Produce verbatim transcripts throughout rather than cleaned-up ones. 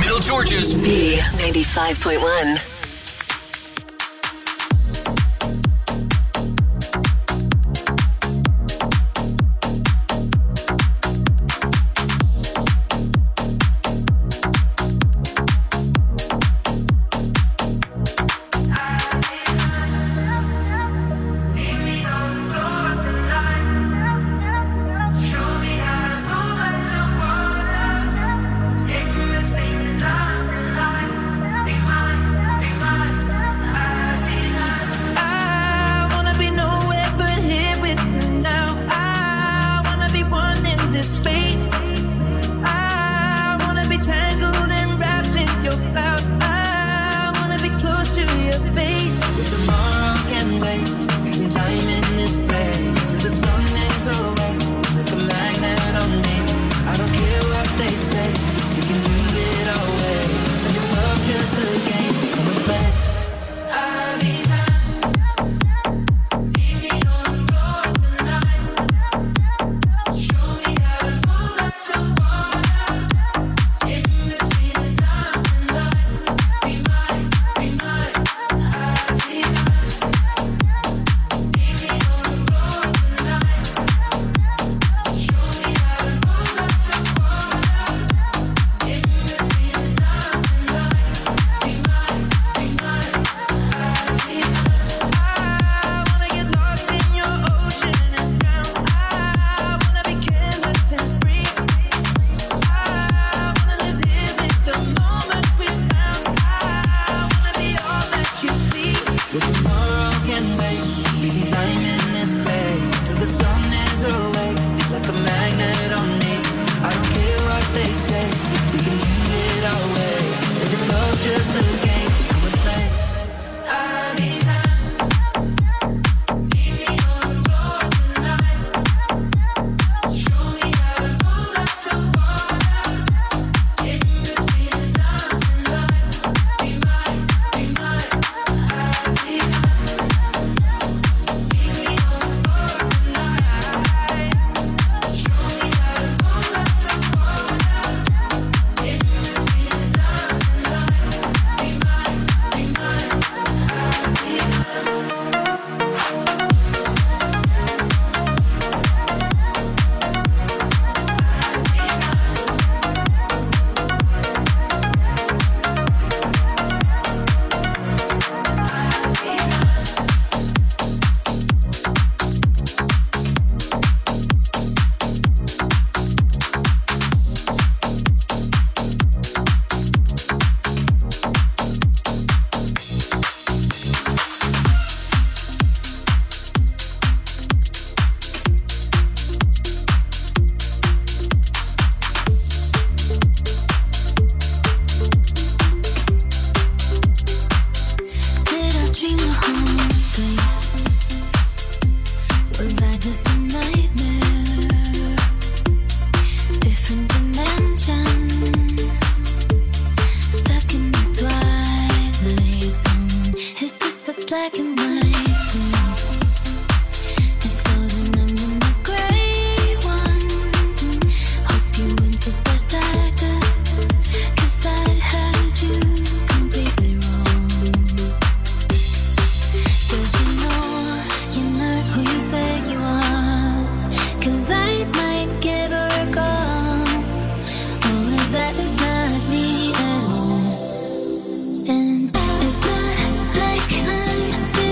Middle Georgia's B ninety-five point one. And it's not like I'm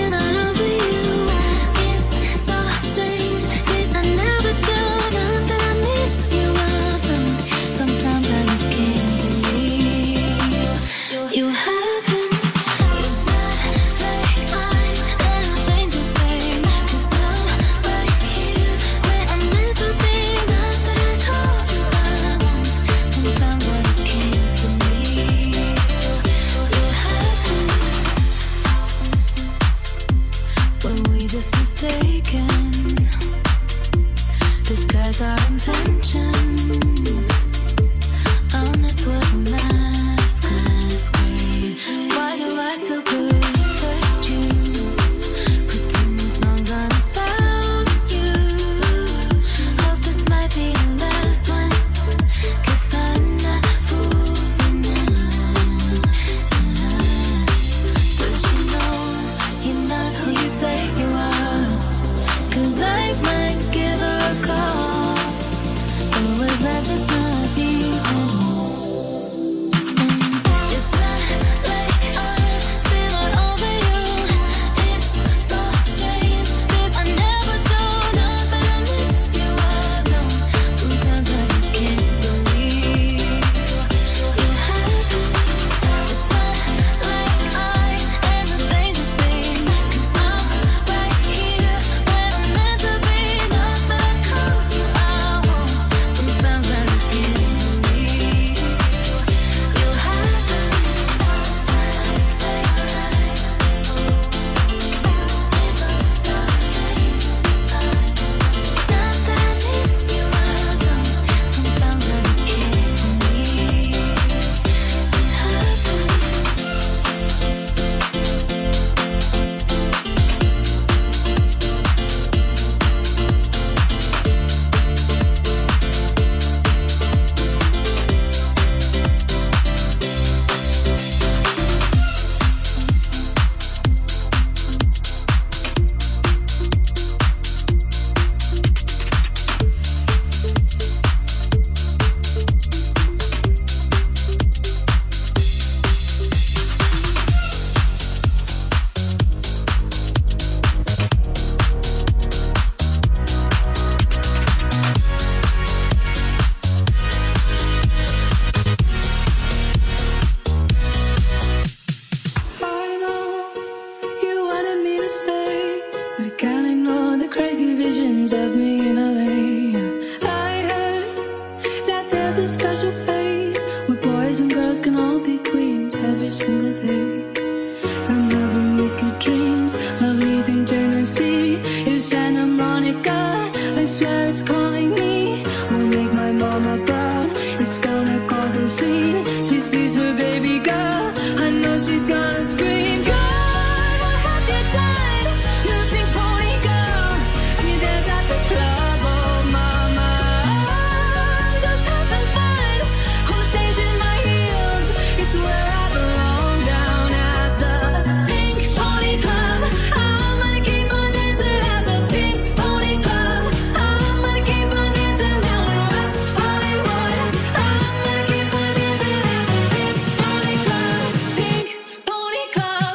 can all be queens every single day. I'm having wicked dreams of leaving Tennessee. It's Santa Monica, I swear it's calling me. Will make my mama proud, it's gonna cause a scene. She sees her baby girl, I know she's gonna scream. God, what have you done? You're a pink pony girl, and you dance at the club. Oh mama, I'm just having fun on the stage in my heels. It's where I belong, down at the Pink Pony Club. I'm gonna keep on dancing at the Pink Pony Club. I'm gonna keep on dancing down in West Hollywood. I'm gonna keep on dancing at the Pink Pony Club. Pink Pony Club.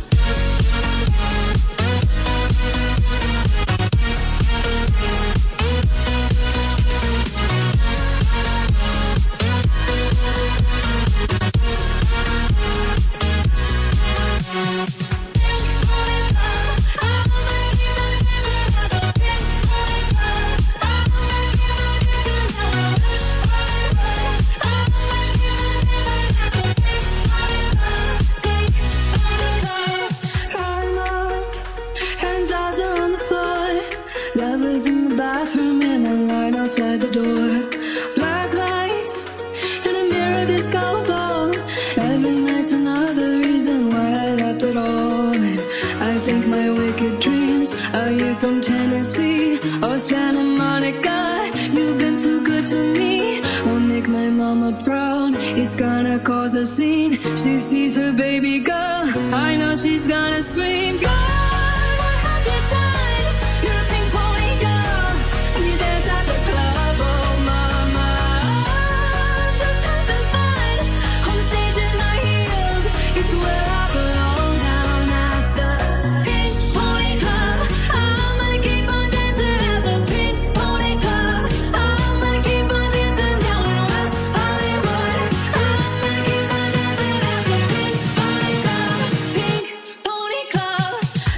I'm up, and jaws are on the floor. Lovers in the bathroom and a line outside the door. Black lights and a mirror disco ball. Every night's another reason why I left it all. And I think my wicked dreams are you from Tennessee or Santa Monica. You've been too good to me. Will make my mama proud. It's gonna cause a scene. She sees her baby girl, I know she's gonna scream. God, what have you done? You're a pink pony girl, and you dance at the club. Oh mama, I'm just having fun on the stage in my heels. It's where I belong, down at the Pink Pony Club. I'm gonna keep on dancing at the Pink Pony Club. I'm gonna keep on dancing down in West Hollywood. I'm gonna keep on dancing at the Pink Pony Club. Pink Pony Club.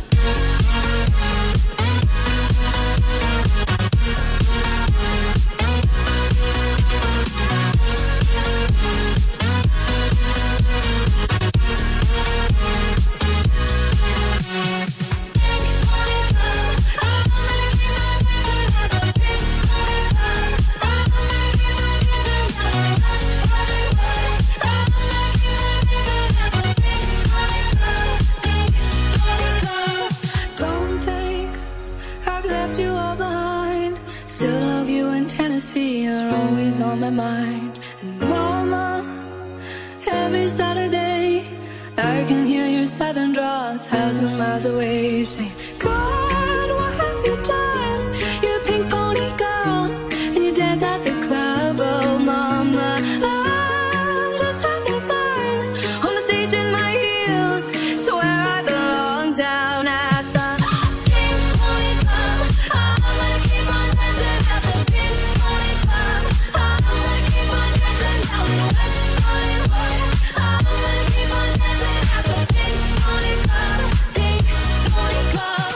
Don't think I've left you all behind. Still love you in Tennessee, you're always on my mind. And mama, every Saturday I can hear your southern draw a thousand miles away. Say, God, what have you done? You're a pink pony girl, and you dance at the club. Oh mama, I'm just having fun on the stage in my heels. It's where I belong, down at the Pink Pony Club. I'm gonna keep on dancing at the Pink Pony Club. I'm gonna keep on dancing down in West Hollywood. I'm gonna keep on dancing at the Pink Pony Club. Pink Pony Club.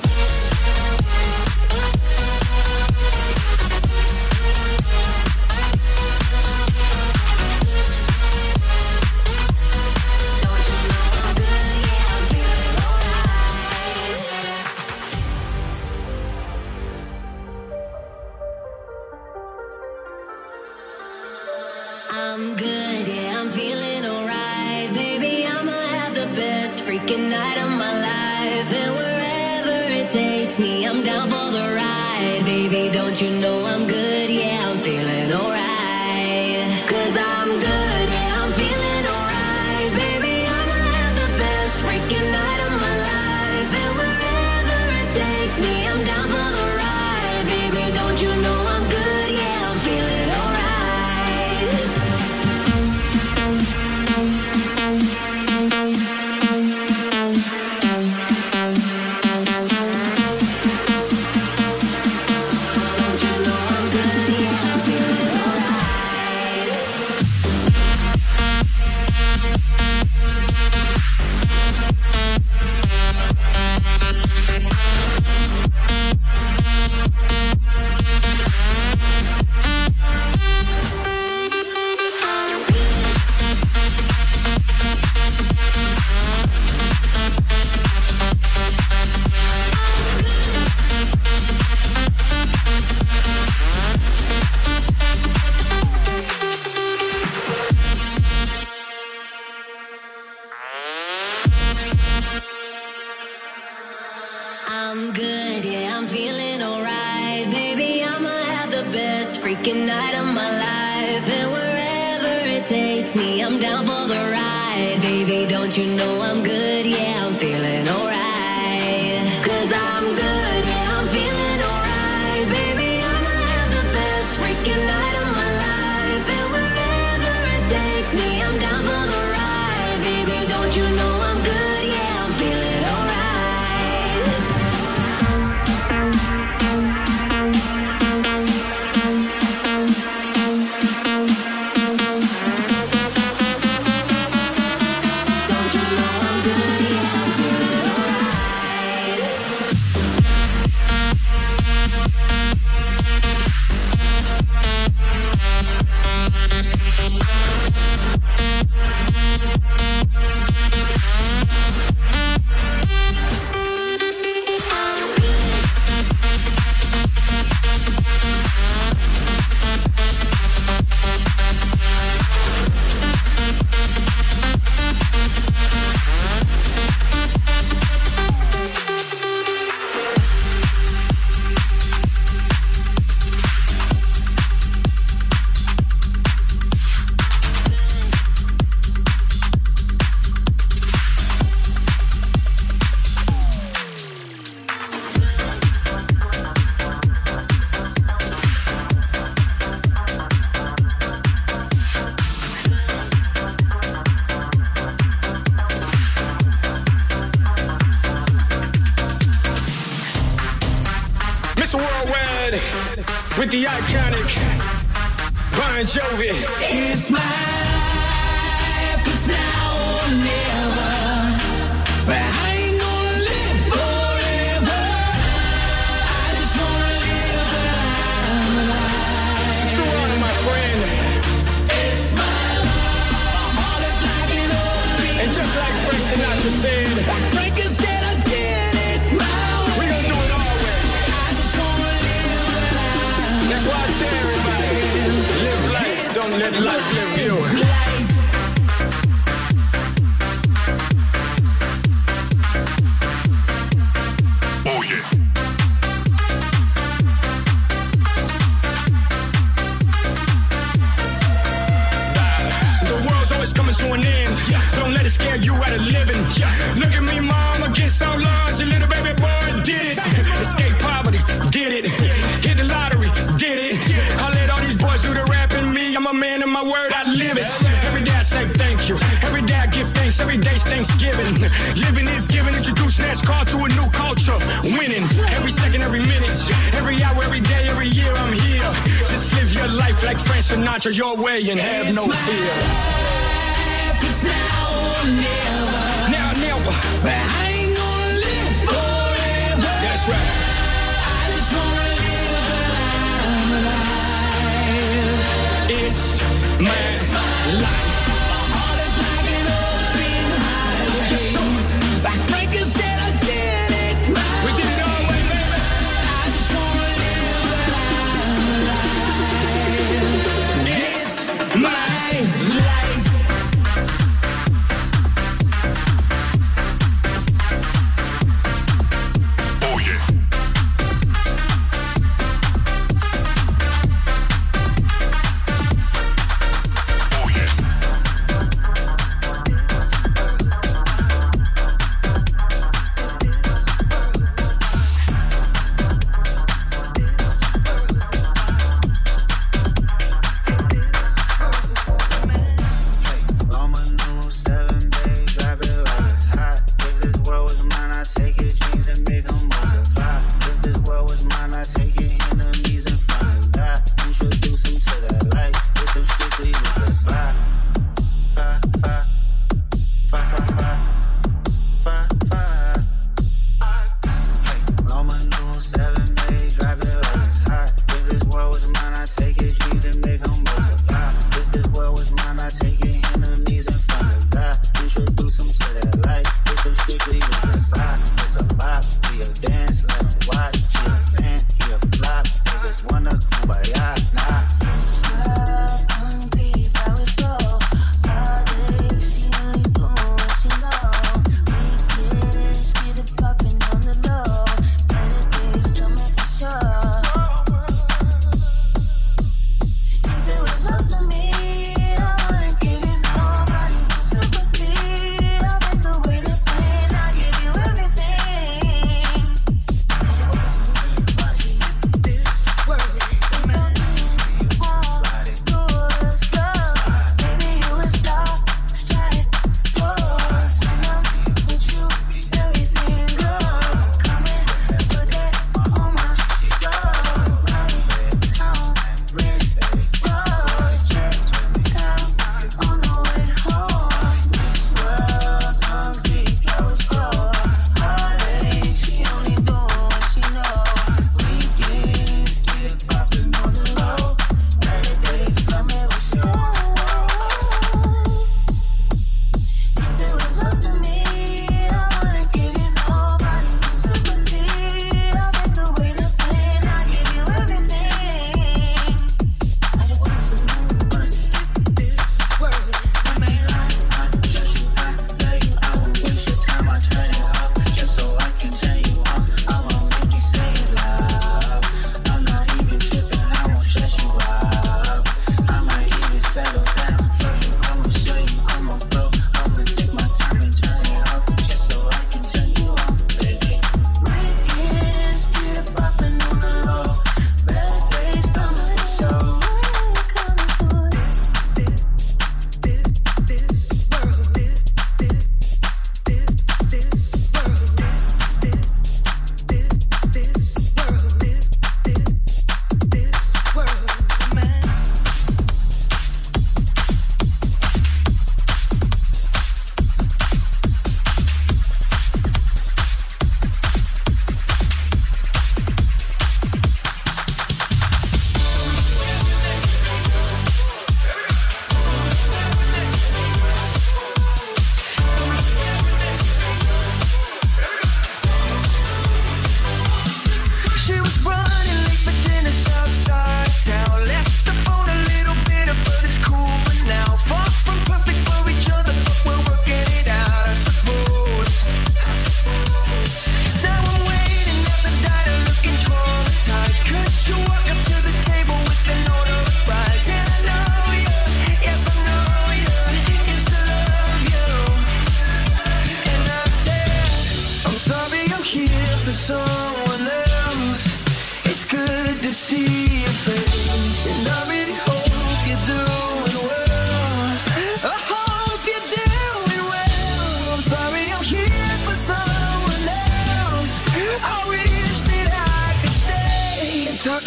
I'm good, yeah, I'm feeling alright. Baby, I'ma have the best freaking night of my life. And wherever it takes me, I'm down for the ride. Baby, don't you know I'm good, yeah, I'm feeling alright. Cause I'm good, yeah, I'm feeling alright. Baby, I'ma have the best freaking night of my life. And wherever it takes me, I'm down for the ride. Baby, don't you know I'm good, yeah, I'm feeling alright. I'm down for the ride. Baby, don't you know I'm good? Yeah, I'm feeling alright. Cause I'm good, yeah, I'm feeling alright. Baby, I'ma have the best freaking night of my life. And wherever it takes me, I'm down for the ride. Baby, don't you know I'm good? Yeah, I'm feeling alright. With the iconic Bon Jovi. It's my life, it's now or never. But I ain't gonna live forever. I just wanna live when I'm alive. So on, my friend. It's my life, my heart is like an open. And just like Frank Sinatra said, Frankie said I did it my way. We gon' do it our way. I just wanna live when I'm That's why I tell everybody, live life, don't let life live you. life. Oh yeah. The world's always coming to an end. Don't let it scare you out of living. Look at me, mom, against all odds. Your little baby boy did it. Escape poverty, did it. Hit the lottery, did it. I let all these boys do the rapping. Me, I'm a man of my word, I live it. Every day I say thank you. Every day I give thanks. Every day's Thanksgiving. Living is giving. Introduce NASCAR to a new culture. Winning every second, every minute, every hour, every day, every year. I'm here. Just live your life like Frank Sinatra, your way, and have no fear. It's now or never. Now, never. But I ain't gonna live forever. That's right. I just wanna live when I'm alive. It's my life. My heart is like an open highway. Like Frankie said I did it my We did it our way, baby. I just wanna live when I'm alive. It's my life.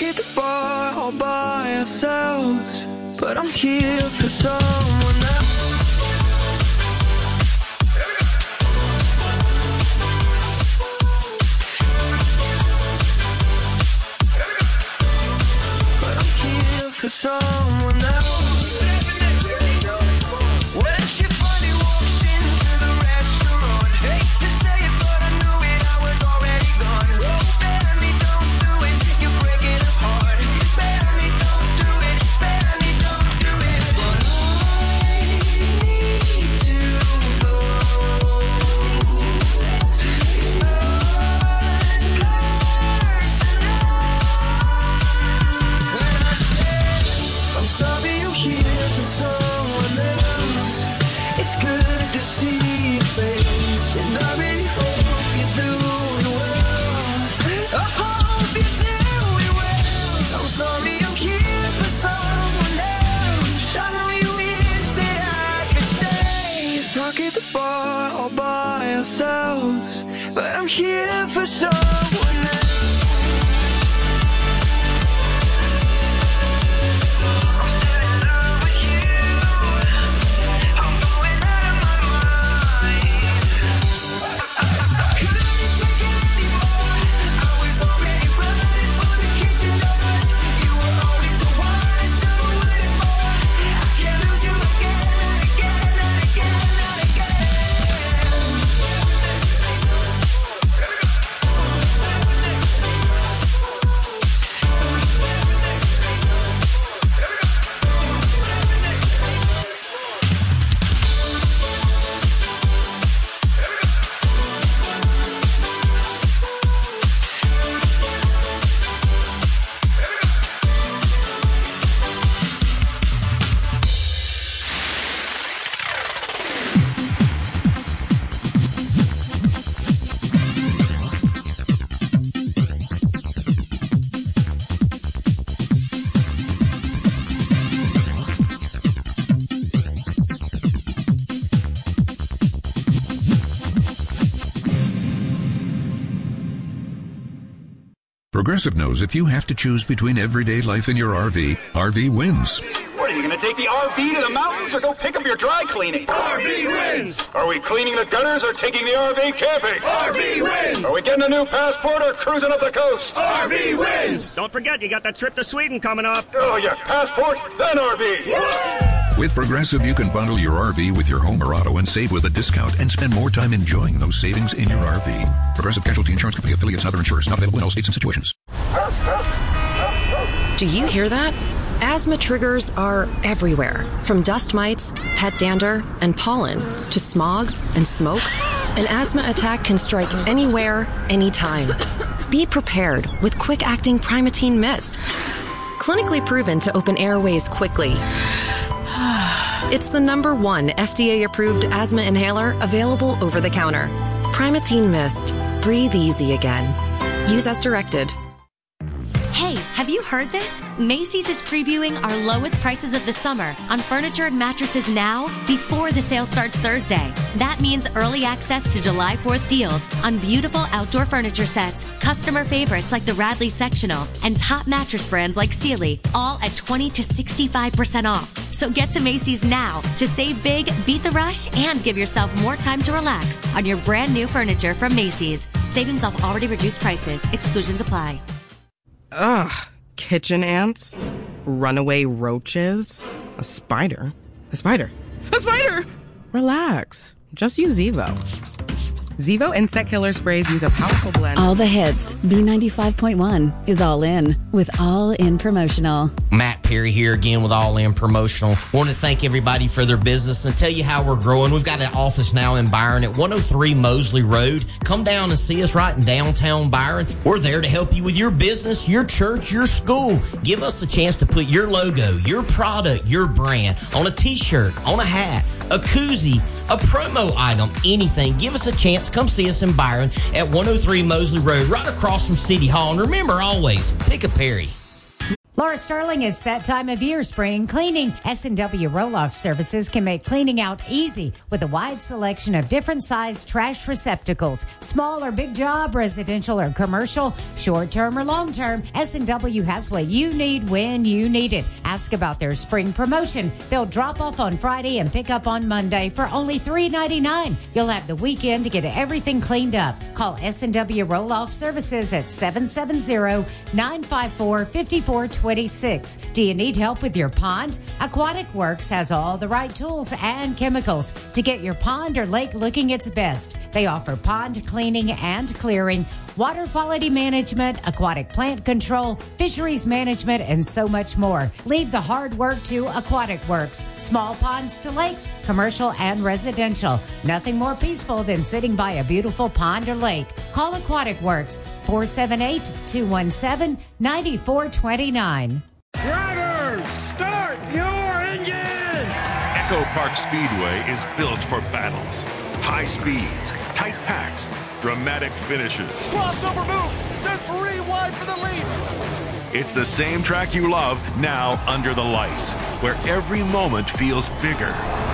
at the bar all by ourselves, but I'm here for someone else. But I'm here for someone else. When she finally walks into the restaurant, hate to say it, but I knew it, I was already gone. Oh, Benny, don't do it, you're breaking up hard. Benny, don't do it, Benny, don't do it. But I need to go. It's not personal. And I said, I'm sorry you're here for someone else. It's good to see your face, and I really hope you're doing well. I hope you're doing well. I'm sorry I'm here for someone else. I know you wish that I could stay, talk at the bar all by ourselves, but I'm here for someone else. Progressive knows if you have to choose between everyday life and your R V, R V wins. What, are you going to take the R V to the mountains or go pick up your dry cleaning? R V wins! Are we cleaning the gutters or taking the R V camping? R V wins! Are we getting a new passport or cruising up the coast? R V wins! Don't forget, you got that trip to Sweden coming up. Oh, yeah, passport, then R V. With Progressive, you can bundle your R V with your home or auto and save with a discount and spend more time enjoying those savings in your R V. Progressive Casualty Insurance Company affiliates and other insurers. Not available in all states and situations. Do you hear that? Asthma triggers are everywhere, from dust mites, pet dander, and pollen, to smog and smoke. An asthma attack can strike anywhere, anytime. Be prepared with quick-acting Primatene Mist. Clinically proven to open airways quickly. It's the number one F D A-approved asthma inhaler available over the counter. Primatene Mist. Breathe easy again. Use as directed. Hey, have you heard this? Macy's is previewing our lowest prices of the summer on furniture and mattresses now before the sale starts Thursday. That means early access to July fourth deals on beautiful outdoor furniture sets, customer favorites like the Radley Sectional, and top mattress brands like Sealy, all at twenty to sixty-five percent off. So get to Macy's now to save big, beat the rush, and give yourself more time to relax on your brand new furniture from Macy's. Savings off already reduced prices. Exclusions apply. Ugh, kitchen ants, runaway roaches, a spider, a spider, a spider! Relax, just use Zevo. Zevo insect killer sprays use a powerful blend. All the hits. B ninety-five point one is All In with All In Promotional. Matt Perry here again with All In Promotional. Want to thank everybody for their business and tell you how we're growing. We've got an office now in Byron at one oh three Mosley Road. Come down and see us right in downtown Byron. We're there to help you with your business, your church, your school. Give us a chance to put your logo, your product, your brand on a t-shirt, on a hat, a koozie, a promo item, anything. Give us a chance. Come see us in Byron at one oh three Mosley Road, right across from City Hall. And remember always, pick a Perry. Laura Sterling, it's that time of year, spring cleaning. S and W Roll-Off Services can make cleaning out easy with a wide selection of different size trash receptacles. Small or big job, residential or commercial, short-term or long-term, S and W has what you need when you need it. Ask about their spring promotion. They'll drop off on Friday and pick up on Monday for only three ninety-nine. You'll have the weekend to get everything cleaned up. Call S and W Roll-Off Services at seven seven zero, nine five four, five four two six. Do you need help with your pond? Aquatic Works has all the right tools and chemicals to get your pond or lake looking its best. They offer pond cleaning and clearing, water quality management, aquatic plant control, fisheries management, and so much more. Leave the hard work to Aquatic Works. Small ponds to lakes, commercial and residential. Nothing more peaceful than sitting by a beautiful pond or lake. Call Aquatic Works, four seven eight, two one seven, nine four two nine. Drivers, start your engine! Echo Park Speedway is built for battles. High speeds, tight packs, dramatic finishes. Crossover move! They're three wide for the lead! It's the same track you love, now under the lights, where every moment feels bigger.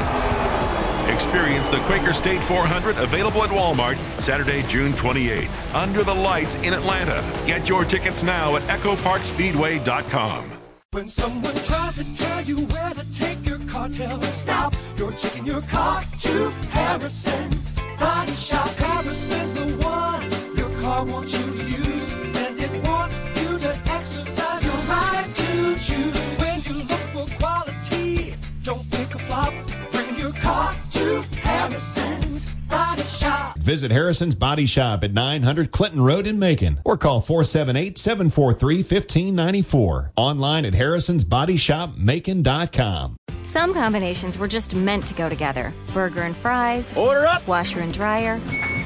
Experience the Quaker State four hundred, available at Walmart Saturday, June twenty-eighth. Under the lights in Atlanta. Get your tickets now at echo park speedway dot com. When someone tries to tell you where to take your car, tell them stop. You're taking your car to Harrison's Body Shop. Harrison's the one your car wants you to use, and it wants you to exercise your right to choose. When you look for quality, don't pick a flop. Bring your car to Harrison's Body Shop. Visit Harrison's Body Shop at nine hundred Clinton Road in Macon, or call four seven eight, seven four three, one five nine four. Online at harrisons body shop macon dot com. Some combinations were just meant to go together. Burger and fries. Order up. Washer and dryer.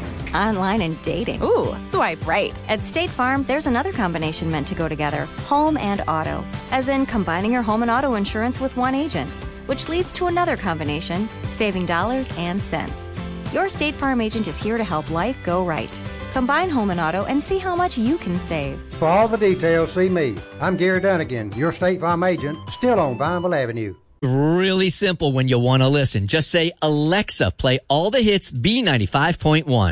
Online and dating. Ooh, swipe right. At State Farm, there's another combination meant to go together. Home and auto. As in combining your home and auto insurance with one agent, which leads to another combination, saving dollars and cents. Your State Farm agent is here to help life go right. Combine home and auto and see how much you can save. For all the details, see me. I'm Gary Dunnigan, your State Farm agent, still on Vineville Avenue. Really simple when you want to listen. Just say, Alexa, play all the hits B ninety-five point one.